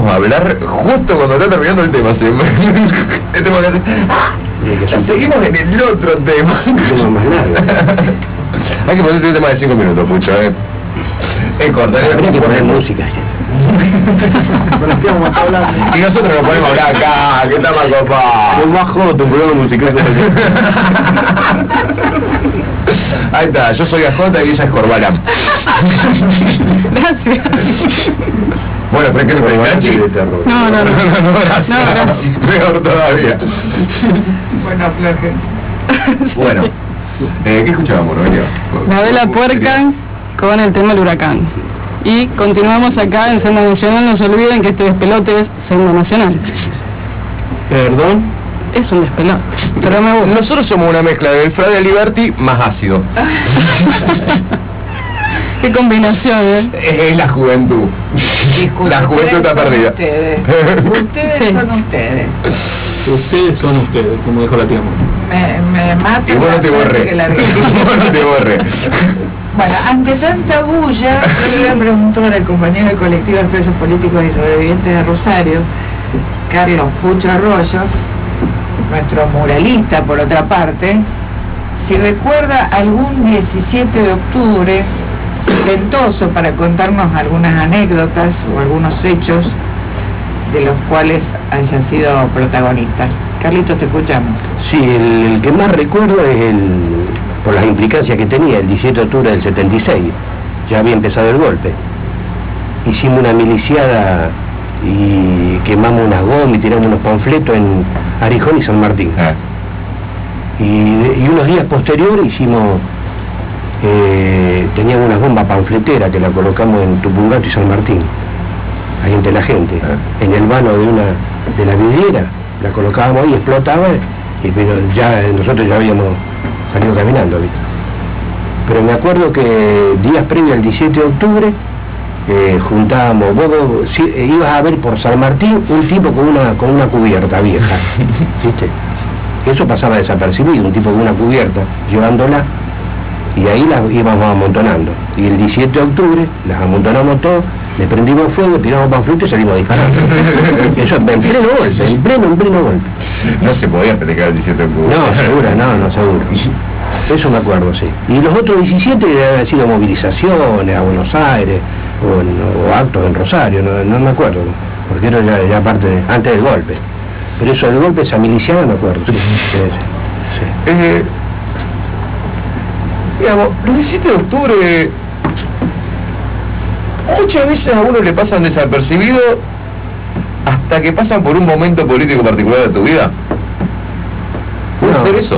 empezamos a hablar justo cuando está terminando el tema. El tema que hace, seguimos en el otro tema. Más largo. Hay que poner este tema de 5 minutos, Pucho, Es corta, habría que poner música. Y nosotros nos ponemos a hablar acá, que está más copado. Es más joto, un programa musical. Ahí está, yo soy AJ y ella es Corbalán. Gracias. Bueno, pero que no te enganche. No, gracias. No, gracias. Peor todavía. Bueno, aflojense. Bueno, ¿qué escuchábamos, Noelia? La Vela Puerca con el tema del huracán. Y continuamos acá en Senda Nacional. No se olviden que este despelote es Senda Nacional. ¿Perdón? Es un despelote, pero me gusta. Nosotros somos una mezcla del Friday Liberty más ácido. Qué combinación, Es la juventud. Disculpe, La juventud está perdida. Ustedes Sí. son ustedes. Ustedes son ustedes, como dijo la tía Mónica. Me matan. Y vos no te borré. que la Vos no te borré. Bueno, ante tanta bulla, yo le voy a preguntar al compañero del colectivo de presos políticos y sobrevivientes de Rosario, Carlos Pucho Arroyo, nuestro muralista por otra parte, si recuerda algún 17 de octubre ventoso para contarnos algunas anécdotas o algunos hechos de los cuales haya sido protagonista. Carlitos, te escuchamos. Sí, el que más recuerdo es por las implicancias que tenía, el 17 de octubre del 76. Ya había empezado el golpe. Hicimos una miliciada y quemamos unas gomas y tiramos unos panfletos en Arijón y San Martín. Y unos días posteriores hicimos, teníamos una bomba panfletera que la colocamos en Tupungato y San Martín, ahí entre la gente, en el vano de la vidriera, la colocábamos ahí, explotaba, pero ya nosotros ya habíamos salido caminando, ¿viste? Pero me acuerdo que días previos al 17 de octubre juntábamos, vos ibas a ver por San Martín un tipo con una cubierta vieja, ¿viste? Eso pasaba desapercibido, un tipo con una cubierta, llevándola, y ahí las íbamos amontonando. Y el 17 de octubre las amontonamos todos, le prendimos fuego, tiramos panfletos y salimos disparando. Eso en pleno golpe, en pleno golpe. No se podía festejar el 17 de octubre. No, seguro, no, seguro. Eso me acuerdo, sí. Y los otros 17 deben haber sido movilizaciones a Buenos Aires, o actos en Rosario, no me acuerdo, porque era ya parte, antes del golpe. Pero eso del golpe, esa miliciana, me acuerdo, sí. Digamos, los 17 de octubre muchas veces a uno le pasan desapercibidos hasta que pasan por un momento político particular de tu vida. ¿Puede ser eso?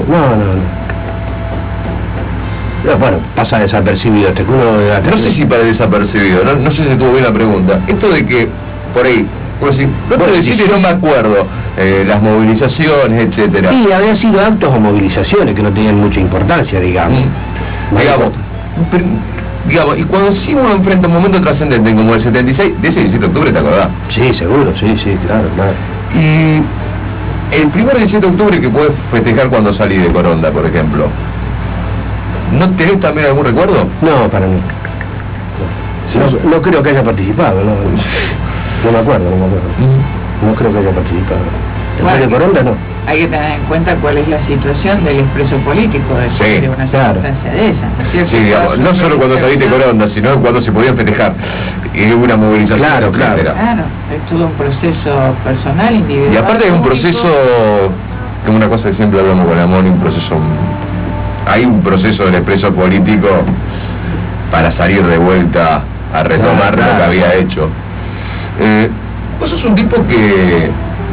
No, bueno, pasa desapercibido, que uno... No sé si para desapercibido, no sé si estuvo bien la pregunta. Esto de que, por ahí, pues si no te decís, no me acuerdo, las movilizaciones, etcétera. Sí, habían sido actos o movilizaciones que no tenían mucha importancia, digamos. Digamos, y cuando sí uno enfrenta un momento trascendente como el 76, de ese 17 de octubre, ¿te acordás? Sí, seguro, sí, claro. Y el primer 17 de octubre que puedes festejar cuando salís de Coronda, por ejemplo, ¿no tenés también algún recuerdo? No, para mí. No creo que haya participado, no me acuerdo. No creo que haya participado. Después de Coronda, no. Hay que tener en cuenta cuál es la situación del expreso político de una circunstancia de esa, ¿no es cierto? Sí, digamos, no solo cuando saliste de Coronda, sino cuando se podía festejar. Y una movilización, Claro, es todo un proceso personal, individual. Y aparte es un proceso, que es una cosa que siempre hablamos con Amón, hay un proceso del expreso político para salir de vuelta a retomar lo que había hecho. Vos sos un tipo que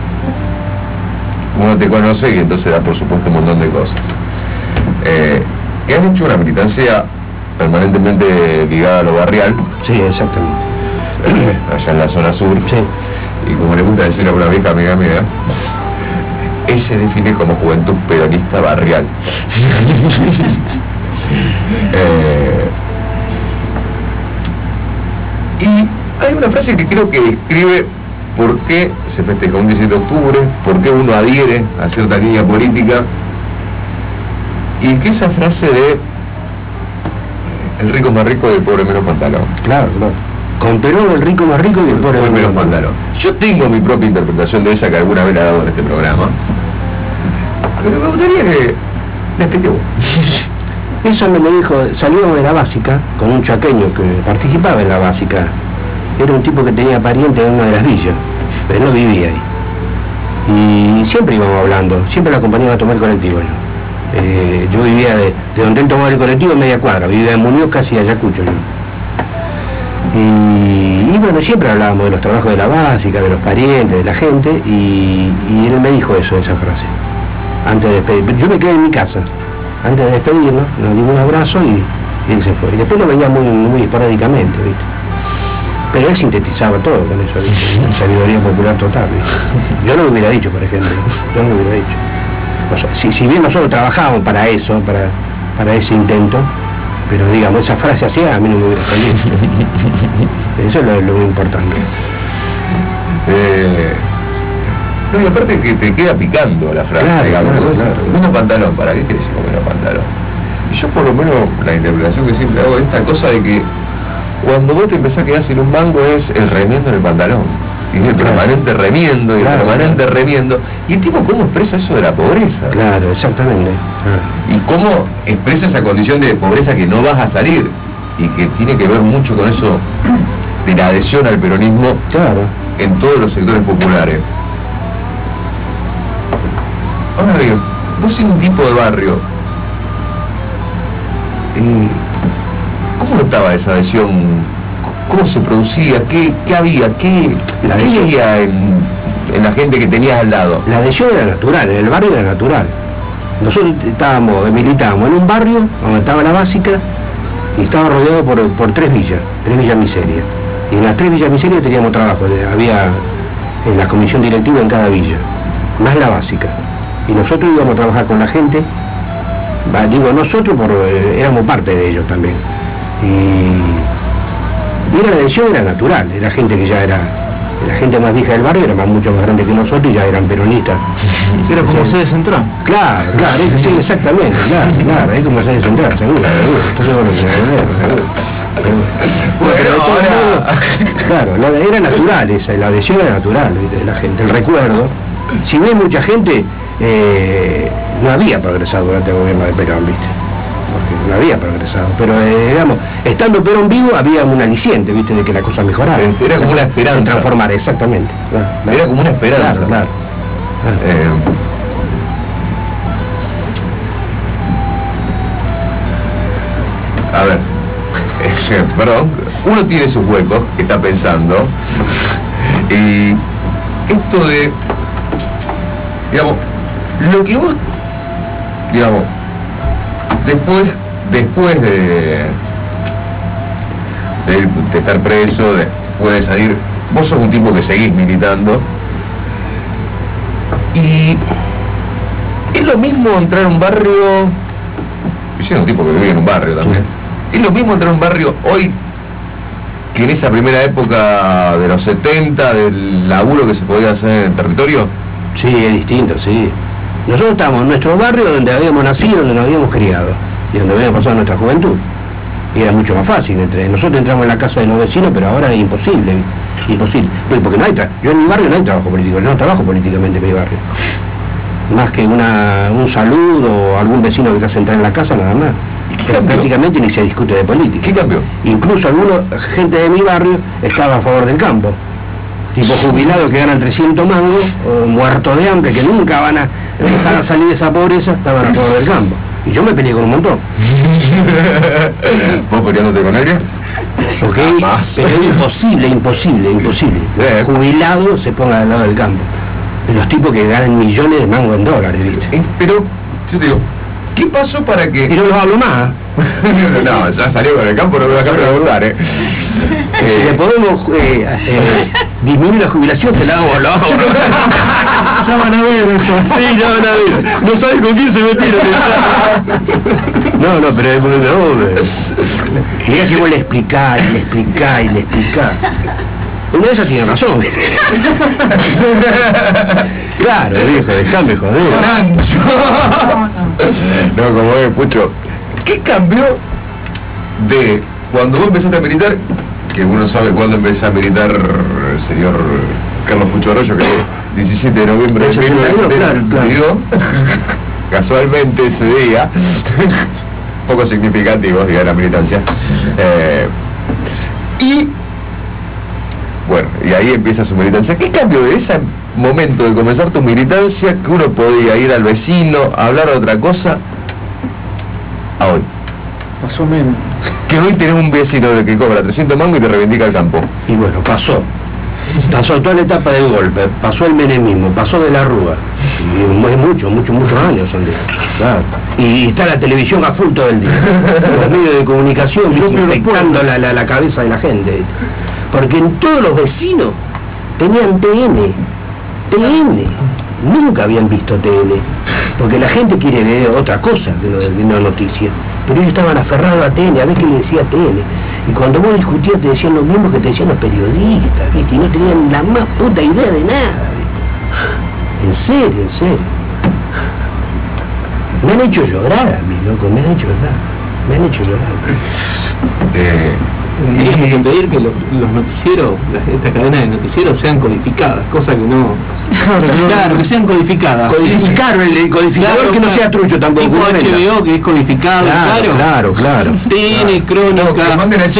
uno te conoce y entonces da por supuesto un montón de cosas. Que han hecho una militancia permanentemente ligada a lo barrial. Sí, exactamente. Allá en la zona sur. Sí. Y como le gusta decir a una vieja amiga mía, él se define como juventud peronista barrial. Y hay una frase que creo que describe por qué se festeja un 17 de octubre, por qué uno adhiere a cierta línea política, y que esa frase de el rico es más rico y el pobre menos pantalón. Claro. Con Perón el rico más rico y el pobre menos pantalón. Yo tengo mi propia interpretación de esa que alguna vez la he dado en este programa. Pero me gustaría que la explique vos. Eso me lo dijo, salíamos de la básica con un chaqueño que participaba en la básica. Era un tipo que tenía parientes en una de las villas, pero no vivía ahí. Y siempre íbamos hablando, siempre lo acompañaba a tomar el colectivo yo. Yo vivía de donde él tomaba el colectivo, media cuadra, vivía en Muñoz, casi Ayacucho yo. Y bueno, siempre hablábamos de los trabajos de la básica, de los parientes, de la gente, y él me dijo eso, esa frase, antes de despedir. Yo me quedé en mi casa, antes de despedirnos, nos dimos un abrazo y él se fue. Y después lo veía muy esporádicamente, ¿viste? Pero él sintetizaba todo con eso, ¿viste? Sabiduría popular total, ¿viste? Yo no lo hubiera dicho, por ejemplo, yo no lo hubiera dicho. O sea, si bien nosotros trabajábamos para eso, para ese intento, pero digamos, esa frase así a mí no me hubiera salido. Eso es lo importante. No, y aparte que te queda picando la frase, claro, digamos. Claro. Menos pantalón, ¿para qué querés decir menos pantalón? Y yo por lo menos la interpretación que siempre hago es esta cosa de que cuando vos te empezás a quedar sin un mango es el remiendo en el pantalón. Y el permanente remiendo, y el permanente remiendo. Y el tipo cómo expresa eso de la pobreza. Claro, exactamente. Y cómo expresa esa condición de pobreza que no vas a salir. Y que tiene que ver mucho con eso de la adhesión al peronismo en todos los sectores populares. Ahora bien, vos siendo un tipo de barrio, ¿cómo notaba esa adhesión? ¿Cómo se producía? ¿Qué había? ¿Qué había en la gente que tenías al lado? La adhesión era natural, en el barrio era natural. Nosotros militábamos en un barrio donde estaba la básica y estaba rodeado por tres villas miserias. Y en las tres villas miserias teníamos trabajo, había en la comisión directiva en cada villa, más la básica. Y nosotros íbamos a trabajar con la gente, digo nosotros, éramos parte de ellos también. Y la adhesión era natural, era gente que ya era la gente más vieja del barrio, era mucho más grande que nosotros y ya eran peronistas. Era como sede central. Claro, sí, exactamente, claro, es como sede central, seguro. Entonces, claro, era natural esa, la adhesión era natural, ¿viste? De la gente, el recuerdo. Si bien mucha gente no había progresado durante el gobierno de Perón, ¿viste? Porque no había progresado, pero digamos, estando Perón vivo había un aliciente, ¿viste? De que la cosa mejorara. Era como una esperanza. De transformar, exactamente. Era como una esperanza. Claro. A ver, perdón, uno tiene sus huecos, está pensando, y esto de, digamos, lo que vos, digamos, después de estar preso, después de salir, vos sos un tipo que seguís militando, y es lo mismo entrar a un barrio, yo soy un tipo que vive en un barrio también, es lo mismo entrar a un barrio hoy que en esa primera época de los 70, del laburo que se podía hacer en el territorio. Sí, es distinto, sí. Nosotros estábamos en nuestro barrio donde habíamos nacido, donde nos habíamos criado y donde habíamos pasado nuestra juventud. Y era mucho más fácil. Nosotros entramos en la casa de los vecinos, pero ahora es imposible. Imposible. Porque no hay yo en mi barrio no hay trabajo político, yo no trabajo políticamente en mi barrio. Más que un saludo o algún vecino que te hace entrar en la casa, nada más. Pero prácticamente ni se discute de política. ¿Qué cambió? Incluso gente de mi barrio estaba a favor del campo. Tipo jubilados que ganan 300 mangos, o muertos de hambre, que nunca van a dejar a salir de esa pobreza, estaban a favor del campo. Y yo me peleé con un montón. ¿Vos peleándote con ella? Ok, pero es imposible. Jubilado se ponga al lado del campo. Los tipos que ganan millones de mangos en dólares, ¿viste? Pero, yo te digo, ¿qué pasó para que...? Y no los hablo más. No, ya salió con el campo, no me va a preguntar, Si le podemos disminuir la jubilación, te la hago, lo hago. Ya van a ver eso. Sí, ya van a ver. No sabes con quién se metieron. No, pero es mirá que vos le explicás. Una de esas tiene razón. Claro, viejo, dejame joder. No, como es, Pucho. ¿Qué cambió de cuando vos empezaste a militar que uno sabe cuándo empezó a militar el señor Carlos Pucho Arroyo, que es 17 de noviembre de 1972, casualmente ese día, poco significativo, diga, la militancia. Y bueno, y ahí empieza su militancia. ¿Qué cambio de ese momento de comenzar tu militancia, que uno podía ir al vecino, hablar de otra cosa, a hoy? Más o menos. Que hoy tenés un vecino de que cobra 300 mangos y te reivindica el campo. Y bueno, pasó toda la etapa del golpe, pasó el menemismo, pasó de la Rúa, y muchos años son de eso, claro. Y está la televisión a full todo el día, los medios de comunicación infectando la cabeza de la gente, porque en todos los vecinos tenían TN, nunca habían visto TN, porque la gente quiere ver otra cosa de una noticia, pero ellos estaban aferrados a TN, a ver qué le decía TN. Y cuando vos discutías te decían lo mismo que te decían los periodistas, ¿viste? Y no tenían la más puta idea de nada, ¿viste? En serio. Me han hecho llorar a mí, loco, me han hecho llorar. Tendríamos que pedir que los noticieros, esta cadena de noticieros sean codificadas, cosa que no... Claro, que sean codificadas. Codificar, el codificador, claro, que no sea trucho tampoco. Tipo HBO, que es codificado, claro. TN, Crónica,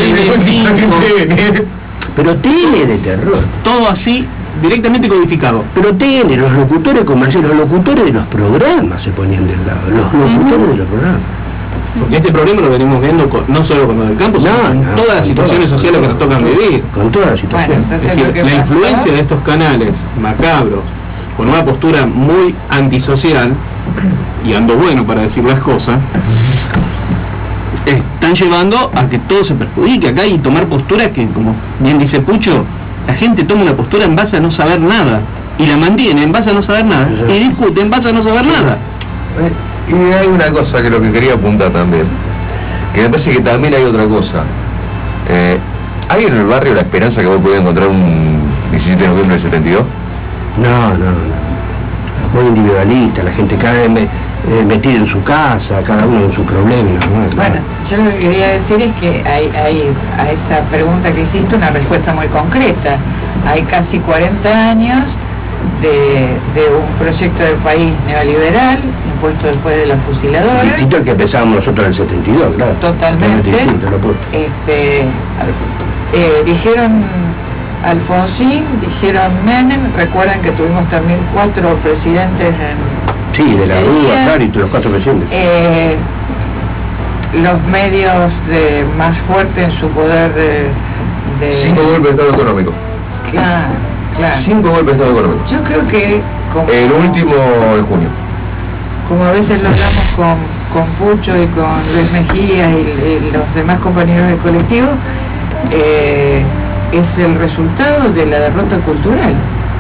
TN5. Pero TN de terror. Todo así, directamente codificado. Pero TN, los locutores comerciales, los locutores de los programas se ponían del lado, los locutores de los programas. Porque este problema lo venimos viendo no solo con lo del campo, sino con todas las situaciones sociales que nos tocan vivir. Con todas las situaciones. Bueno, es decir, la influencia de estos canales macabros, con una postura muy antisocial, y ando bueno para decir las cosas, están llevando a que todo se perjudique acá y tomar posturas que, como bien dice Pucho, la gente toma una postura en base a no saber nada, y la mantiene en base a no saber nada, y discute en base a no saber nada. Y hay una cosa que lo que quería apuntar también, que me parece que también hay otra cosa. ¿Hay en el barrio la esperanza que vos podés encontrar un 17 de noviembre del 72? No. Muy individualista, la gente cada vez metida en su casa, cada uno en su problema. Bueno, yo lo que quería decir es que hay a esa pregunta que hiciste una respuesta muy concreta. Hay casi 40 años de un proyecto de país neoliberal, impuesto después de la fusiladora. Distinto al que pensábamos nosotros en el 72, claro. Totalmente. Dijeron Alfonsín, dijeron Menem, recuerdan que tuvimos también 4 presidentes Sí, de la Rúa, claro, y los 4 presidentes. Los medios más fuertes en su poder de 5 golpes de Estado económico. Claro. 5 golpes de Estado económico. Yo creo que... El último de junio. Como a veces lo hablamos con Pucho y con Luis Mejía y los demás compañeros del colectivo, es el resultado de la derrota cultural.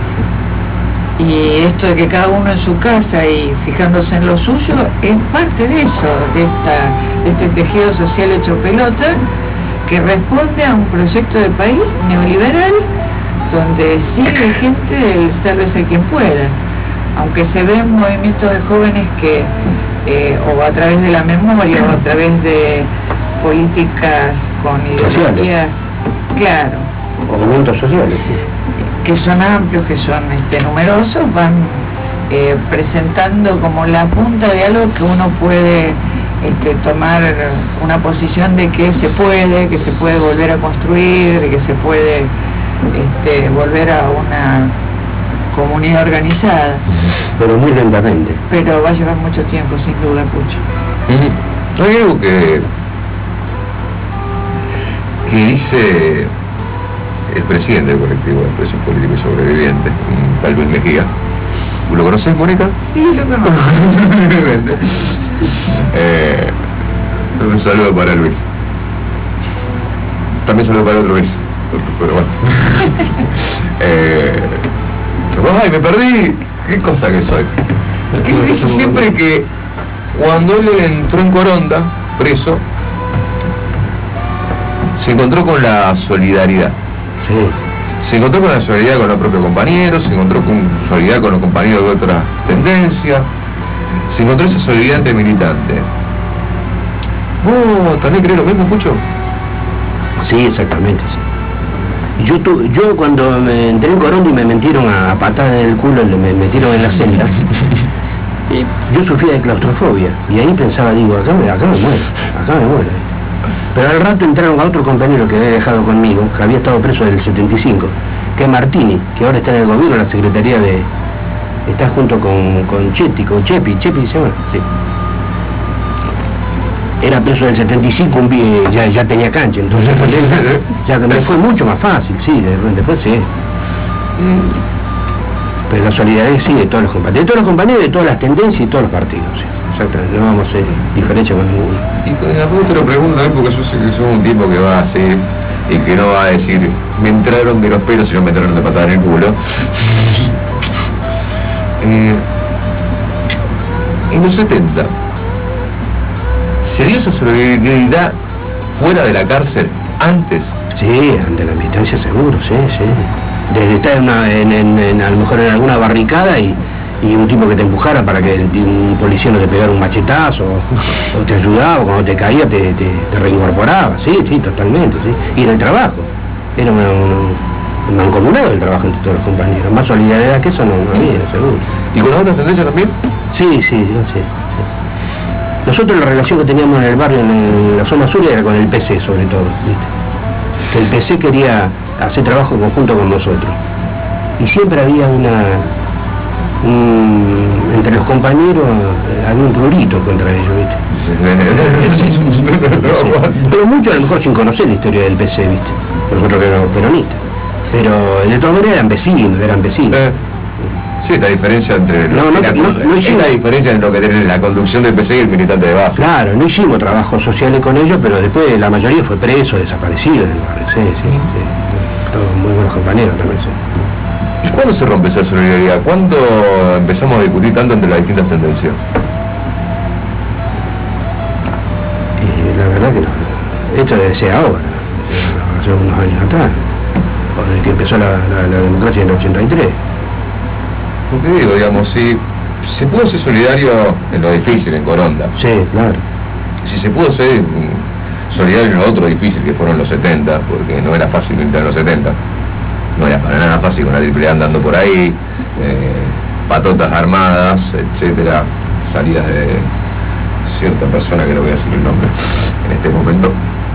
Y esto de que cada uno en su casa y fijándose en lo suyo es parte de eso, de este tejido social hecho pelota, que responde a un proyecto de país neoliberal donde sigue gente el sálvese quien pueda, aunque se ven movimientos de jóvenes que o a través de la memoria o a través de políticas con ideologías, claro, o movimientos sociales, sí, que son amplios, que son numerosos, van presentando como la punta de algo que uno puede tomar una posición de que se puede volver a construir, de que se puede volver a una comunidad organizada. Pero muy lentamente. Pero va a llevar mucho tiempo, sin duda, Pucho. Hay algo que dice el presidente del colectivo de presos políticos y sobrevivientes, tal Luis Mejía. ¿Lo conoces, Mónica? Sí, lo conozco. Un saludo para Luis. También saludo para otro Luis. Pero bueno. Ay, me perdí. ¿Qué cosa que soy? Él dice siempre que cuando él entró en Coronda, preso, se encontró con la solidaridad. Sí. Se encontró con la solidaridad con los propios compañeros, se encontró con solidaridad con los compañeros de otras tendencias, se encontró esa solidaridad entre militantes. ¿Vos también crees lo mismo, Pucho? Sí, exactamente, sí. Yo cuando me entré en Coronda y me metieron a patada en el culo, me metieron en la celda, yo sufría de claustrofobia y ahí pensaba, digo, acá me muero. Pero al rato entraron a otro compañero que había dejado conmigo, que había estado preso del 75, que es Martini, que ahora está en el gobierno, en la secretaría de... Está junto con Chepi se llama, sí. Era preso del 75, ya tenía cancha, entonces con él ya me fue mucho más fácil, sí, después sí. Pero la solidaridad sí de todos los compañeros, de todas las tendencias y todos los partidos, sí. Exactamente, no vamos a hacer diferencia con ninguno. Y después te lo pregunto también porque yo sé que sos un tipo que va a hacer y que no va a decir me entraron de los pelos y no me entraron de patada en el culo. En los 70 ¿se dio esa solidaridad fuera de la cárcel antes? Sí, ante la militancia seguro, sí. Desde estar a lo mejor en alguna barricada y un tipo que te empujara para que un policía no te pegara un machetazo o te ayudaba, o cuando te caía te reincorporaba, sí, totalmente, sí. Y en el trabajo, era un mancomunado el trabajo entre todos los compañeros, más solidaridad que eso no había, seguro. ¿Y con las otras tendencias también? Sí. Nosotros la relación que teníamos en el barrio, en la zona sur, era con el PC sobre todo, ¿viste? Que el PC quería hacer trabajo conjunto con nosotros. Y siempre había entre los compañeros había un prurito contra ellos, ¿viste? Pero muchos a lo mejor sin conocer la historia del PC, ¿viste? Nosotros que éramos peronistas. Pero de todas maneras eran vecinos. Sí, la diferencia entre no hicimos la diferencia en lo que tiene la conducción del PC y el militante de base. Claro, no hicimos trabajos sociales con ellos, pero después la mayoría fue preso, desaparecido del barrio. Sí. Todos muy buenos compañeros también, sí. ¿Y cuándo se rompe esa solidaridad? ¿Cuándo empezamos a discutir tanto entre las distintas tendencias? Y la verdad que no. Esto debe ser ahora, hace unos años atrás, desde que empezó la democracia en el 83. Porque digo, digamos, si se pudo ser solidario en lo difícil, en Coronda. Sí, claro. Si se pudo ser solidario en lo otro difícil, que fueron los 70, porque no era fácil entrar en los 70. No era para nada fácil con la AAA andando por ahí, patotas armadas, etcétera, salidas de cierta persona que no voy a decir el nombre en este momento.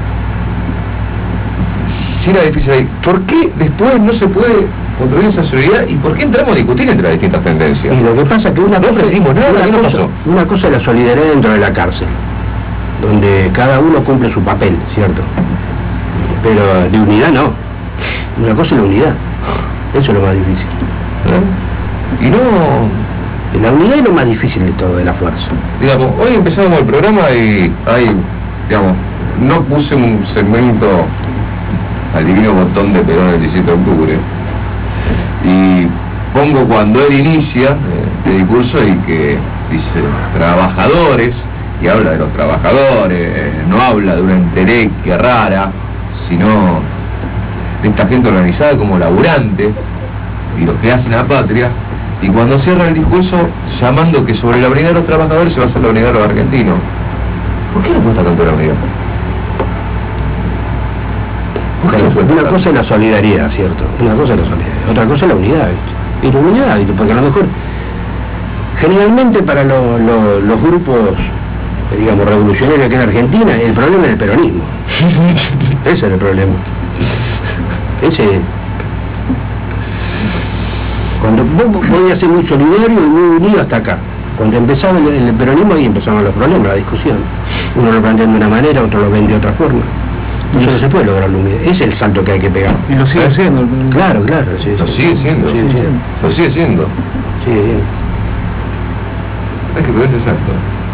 Si era difícil ahí, ¿por qué después no se puede construir esa solidaridad y por qué entramos a discutir entre las distintas tendencias? Y lo que pasa es que una cosa es la solidaridad dentro de la cárcel, donde cada uno cumple su papel, ¿cierto? Pero de unidad no. Una cosa es la unidad. Eso es lo más difícil. Y no... La unidad es lo más difícil de todo, de la fuerza. Digamos, hoy empezamos el programa y hay, digamos, no puse un segmento al divino botón de Perón el 17 de octubre. Y pongo cuando él inicia este discurso y que dice trabajadores, y habla de los trabajadores, no habla de una entelequia rara, sino de esta gente organizada como laburante y los que hacen la patria, y cuando cierra el discurso llamando que sobre la unidad de los trabajadores se va a hacer la unidad de los argentinos. ¿Por qué no cuesta tanto la unidad? Una cosa es la solidaridad, ¿cierto? Una cosa es la solidaridad, otra cosa es la unidad, ¿viste? Y la unidad, ¿viste? Porque a lo mejor generalmente para los grupos, digamos, revolucionarios aquí en Argentina, el problema es el peronismo. Ese es el problema. Cuando vos podías ser muy solidario y muy unido hasta acá. Cuando empezaba el peronismo, ahí empezaban los problemas, la discusión. Uno lo plantea de una manera, otro lo ven de otra forma. Eso no se puede lograr la unidad. Ese es el salto que hay que pegar. Y lo sigue haciendo. Claro, sí. Lo sigue siendo. Lo sigue siendo. Sí. Hay que pegar ese salto.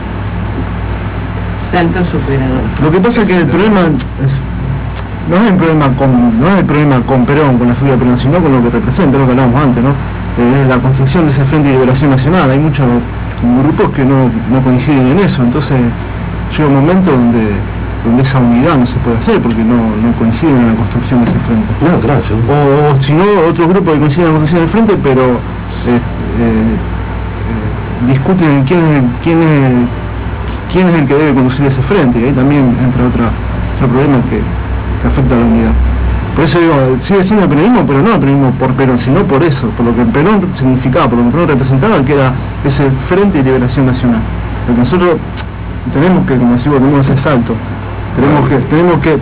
Salto superador. Lo que pasa es que el problema no es el problema con Perón, con la figura de Perón, sino con lo que representa, lo que hablábamos antes, ¿no? La construcción de ese Frente de Liberación Nacional. Hay muchos grupos que no coinciden en eso, entonces llega un momento donde esa unidad no se puede hacer porque no coinciden en la construcción de ese frente. No, claro. O si no, otros grupos que coinciden en la construcción del frente, pero discuten quién es el que debe conducir ese frente, y ahí también entra otro problema que afecta a la unidad. Por eso digo, sigue siendo el peronismo, pero no el peronismo por Perón, sino por eso, por lo que el Perón significaba, por lo que el Perón representaba, que era ese Frente de Liberación Nacional. Lo que nosotros tenemos que, como decimos, tenemos ese salto, tenemos que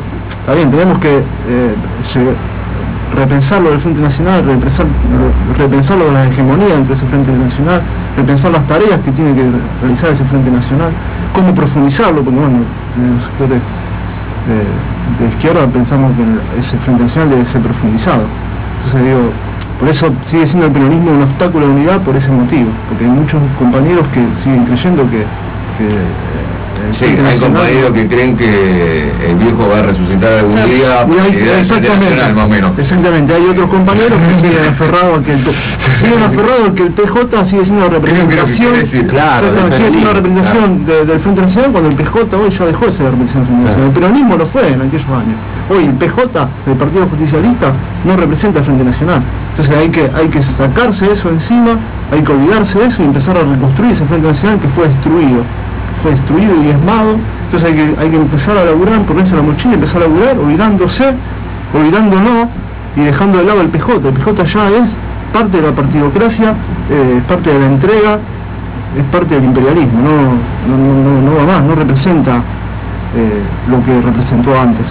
repensarlo del Frente Nacional, repensarlo de la hegemonía entre ese Frente Nacional, repensar las tareas que tiene que realizar ese Frente Nacional, cómo profundizarlo, porque bueno, los sectores de izquierda pensamos que ese Frente Nacional debe ser profundizado. Entonces digo, por eso sigue siendo el peronismo un obstáculo de unidad por ese motivo, porque hay muchos compañeros que siguen creyendo que sí, hay compañeros que creen que el viejo va a resucitar algún día, exactamente, más o menos. Exactamente, hay otros compañeros que siguen aferrados a que el PJ sigue siendo la representación, claro, sigue siendo la representación del Frente Nacional, cuando el PJ hoy ya dejó de ser la representación del Frente Nacional. El peronismo lo fue en aquellos años. Hoy el PJ, el Partido Justicialista, no representa al Frente Nacional. Entonces hay que sacarse eso encima, hay que olvidarse de eso y empezar a reconstruir ese Frente Nacional que fue destruido y diezmado. Entonces hay que empezar a laburar, ponerse la mochila y empezar a laburar, olvidándonos y dejando de lado el PJ. El PJ ya es parte de la partidocracia, es parte de la entrega, es parte del imperialismo, no va más, no representa lo que representó antes.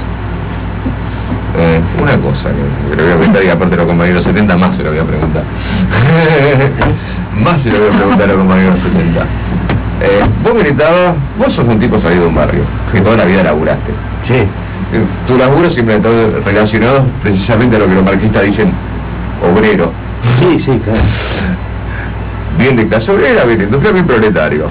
Una cosa que le voy a preguntar, y aparte de los compañeros 70, más se lo voy a preguntar. Más se lo voy a preguntar a los compañeros 70. Vos militabas, vos sos un tipo salido de un barrio, que toda la vida laburaste. Sí. Tu laburo siempre está relacionado precisamente a lo que los marxistas dicen obrero. Sí, claro. Bien de clase obrera, bien industrial, bien proletario.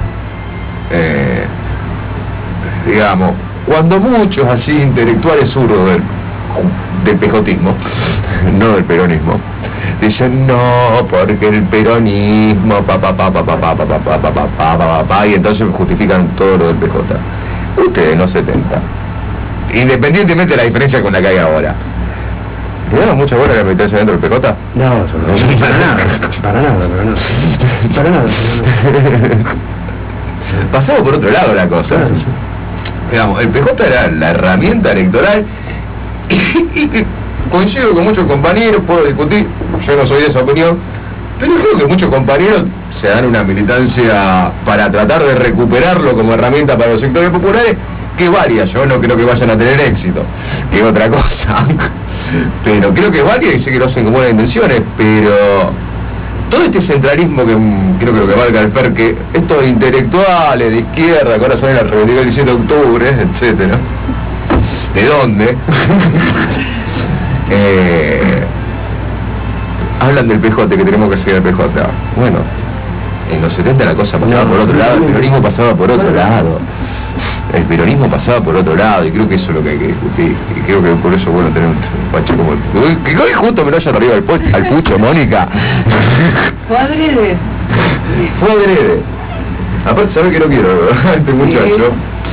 Digamos, cuando muchos así intelectuales zurdos del pejotismo, no del peronismo, dicen no, porque el peronismo, y entonces justifican todo lo del PJ. Ustedes, los 70, independientemente de la diferencia con la que hay ahora, ¿le daban mucha bola a la militancia dentro del PJ? No, para nada. Pasaba por otro lado la cosa. Claro. Digamos, el PJ era la herramienta electoral y coincido con muchos compañeros, puedo discutir, yo no soy de esa opinión, pero creo que muchos compañeros se dan una militancia para tratar de recuperarlo como herramienta para los sectores populares, que varias, yo no creo que vayan a tener éxito, que es otra cosa, pero creo que varias y sé que lo hacen con buenas intenciones, pero todo este centralismo que creo que lo que marca el FER, que estos intelectuales de izquierda, que ahora salen a reivindicar el 17 de octubre, etcétera, ¿de dónde? Hablan del PJ, que tenemos que seguir el PJ. Bueno, en los 70 la cosa pasaba por otro lado, el peronismo pasaba por otro lado. El peronismo pasaba por otro lado, y creo que eso es lo que hay que discutir. Y creo que por eso, bueno, tener un pacho como el... Que hoy justo me lo hayan arriba al pucho, Mónica. Fue adrede. Fue adrede. Aparte, ¿sabes que no quiero, este muchacho?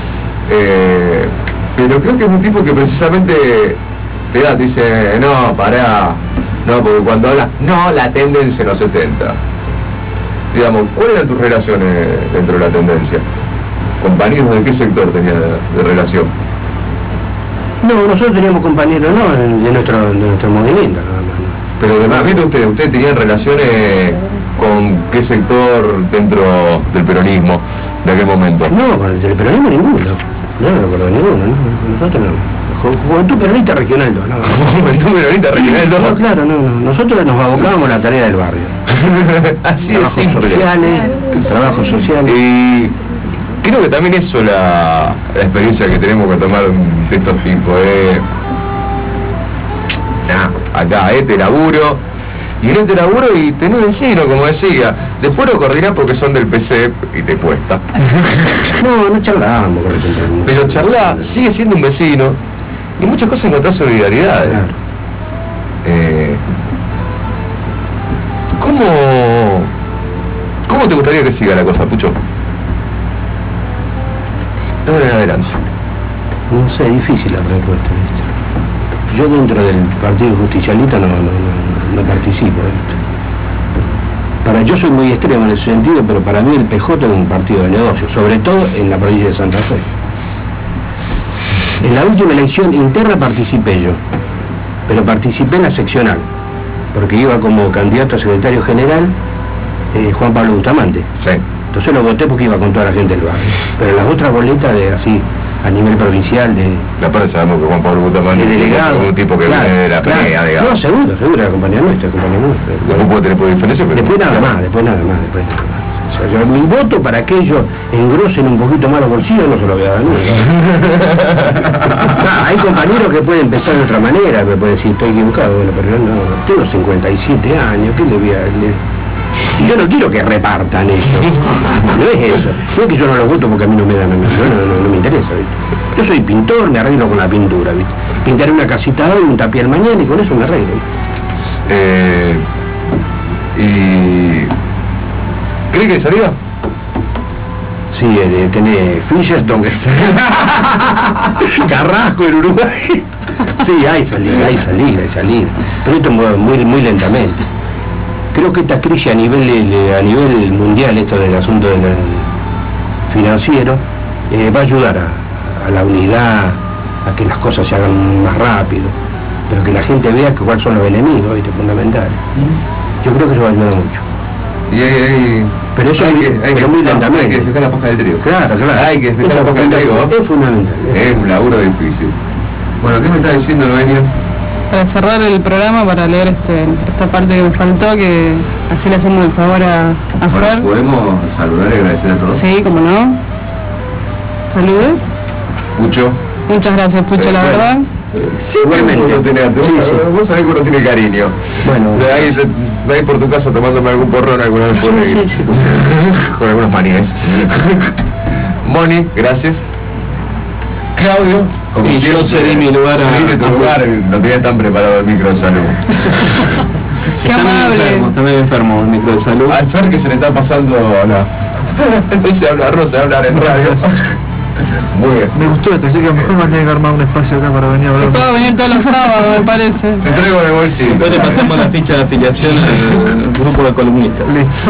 Pero creo que es un tipo que precisamente te dice, no, pará, no, porque cuando habla, no, la tendencia en los 70. Digamos, ¿cuáles eran tus relaciones dentro de la tendencia? ¿Compañeros de qué sector tenías de relación? No, nosotros teníamos compañeros, no, de nuestro movimiento, nada más. ¿No? Pero además, ¿ustedes tenían relaciones con qué sector dentro del peronismo de aquel momento? No, con el del peronismo ninguno. No recuerdo ninguno, ¿no? Nosotros no. Juventud Peronista Regional 2, ¿no? Juventud Peronista Regional 2. No, claro, no. Nosotros nos abocábamos a la tarea del barrio. Así de simple. Trabajos sociales. Y creo que también eso la experiencia que tenemos que tomar de estos tipos. Acá, te laburo. Y en este laburo y tenés vecino, como decía. Después lo coordinás porque son del PC y te cuesta. No charlábamos con el compañero. Pero charlar sigue siendo un vecino. Y muchas cosas encontrás solidaridad. Claro. ¿Cómo te gustaría que siga la cosa, Pucho? De ahora en adelante. No sé, difícil la respuesta, ¿viste? Yo dentro del Partido Justicialista no participo, ¿viste? Yo soy muy extremo en ese sentido, pero para mí el PJ es un partido de negocio, sobre todo en la provincia de Santa Fe. En la última elección interna participé yo. pero participé en la seccional, porque iba como candidato a secretario general Juan Pablo Bustamante. Sí. Entonces lo voté porque iba con toda la gente del barrio. Pero las otras boletas de así, a nivel provincial, de Aparte sabemos que Juan Pablo Bustamante de delegado, es un tipo que viene de la pelea, digamos. No, seguro, la compañía nuestra, Después puede tener diferencia, pero... Después nada más. O sea, yo, mi voto para que ellos engrosen un poquito más los bolsillos no se lo voy a dar nunca. Hay compañeros que pueden pensar de otra manera, me pueden decir, estoy equivocado, bueno, pero no, tengo 57 años, ¿qué le voy a...? Y yo no quiero que repartan ellos, no es eso, no es que yo no los voto porque a mí no me dan, no me interesa, ¿viste? Yo soy pintor, me arreglo con la pintura, ¿viste? Pintaré una casita hoy, un tapial mañana y con eso me arreglo, ¿viste? Y... ¿Cree que hay salida? Sí, tenés Fisherton, Carrasco en Uruguay. Sí, hay salida. Pero esto muy lentamente. Creo que esta crisis a nivel mundial, esto del asunto del financiero, va a ayudar a la unidad, a que las cosas se hagan más rápido, pero que la gente vea cuáles son los enemigos, ¿viste? Fundamentales. Yo creo que eso va a ayudar mucho. Pero eso hay que muy lentamente. Hay que despejar la paja del trigo. Claro. Hay que despejar la paja del trigo. Es fundamental. Es un laburo difícil. Bueno, ¿qué me está diciendo, Noelia? Para cerrar el programa, para leer esta parte que me faltó, que así le hacemos el favor a Fer. ¿Podemos saludar y agradecer a todos? Sí, como no. Saludos. Pucho. Muchas gracias, Pucho, la verdad. Igualmente. Vos sabés que uno tiene cariño. Bueno. Ahí por tu casa tomándome algún porrón alguna vez por ahí. Con algunos maníes. Moni, gracias. Claudio, como y yo cedí mi lugar a tu lugar, no tenías tan preparado el micro de salud. Qué amable. Está medio enfermo el micro de salud. Al Fer que se le está pasando no se habla arroz, se habla en radio. Muy bien. Me gustó esto, así que a lo mejor va a tener que armar un espacio acá para venir a hablar. Puedo venir todos los sábados, me parece. Te traigo en el bolsillo. Después le pasamos la ficha de afiliación al grupo de columnistas. Listo.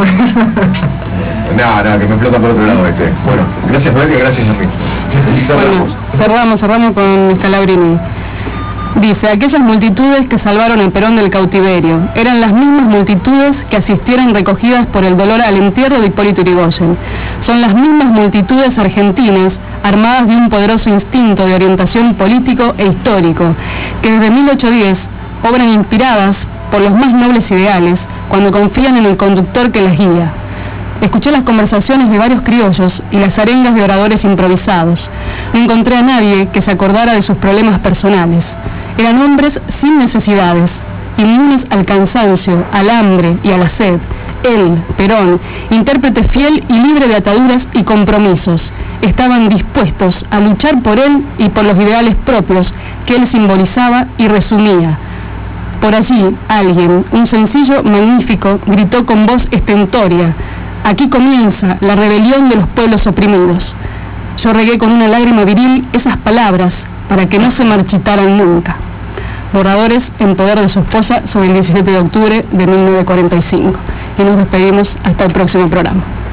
No, que me explota por otro lado este. Bueno, gracias Noelia, gracias a mí. Bueno, cerramos con Scalabrini. Dice, aquellas multitudes que salvaron a Perón del cautiverio eran las mismas multitudes que asistieron recogidas por el dolor al entierro de Hipólito Yrigoyen. Son las mismas multitudes argentinas, armadas de un poderoso instinto de orientación político e histórico, que desde 1810 obran inspiradas por los más nobles ideales cuando confían en el conductor que las guía. Escuché las conversaciones de varios criollos y las arengas de oradores improvisados. No encontré a nadie que se acordara de sus problemas personales. Eran hombres sin necesidades, inmunes al cansancio, al hambre y a la sed. Él, Perón, intérprete fiel y libre de ataduras y compromisos, estaban dispuestos a luchar por él y por los ideales propios que él simbolizaba y resumía. Por allí, alguien, un sencillo magnífico, gritó con voz estentórea: aquí comienza la rebelión de los pueblos oprimidos. Yo regué con una lágrima viril esas palabras para que no se marchitaran nunca. Borradores en poder de su esposa sobre el 17 de octubre de 1945. Y nos despedimos hasta el próximo programa.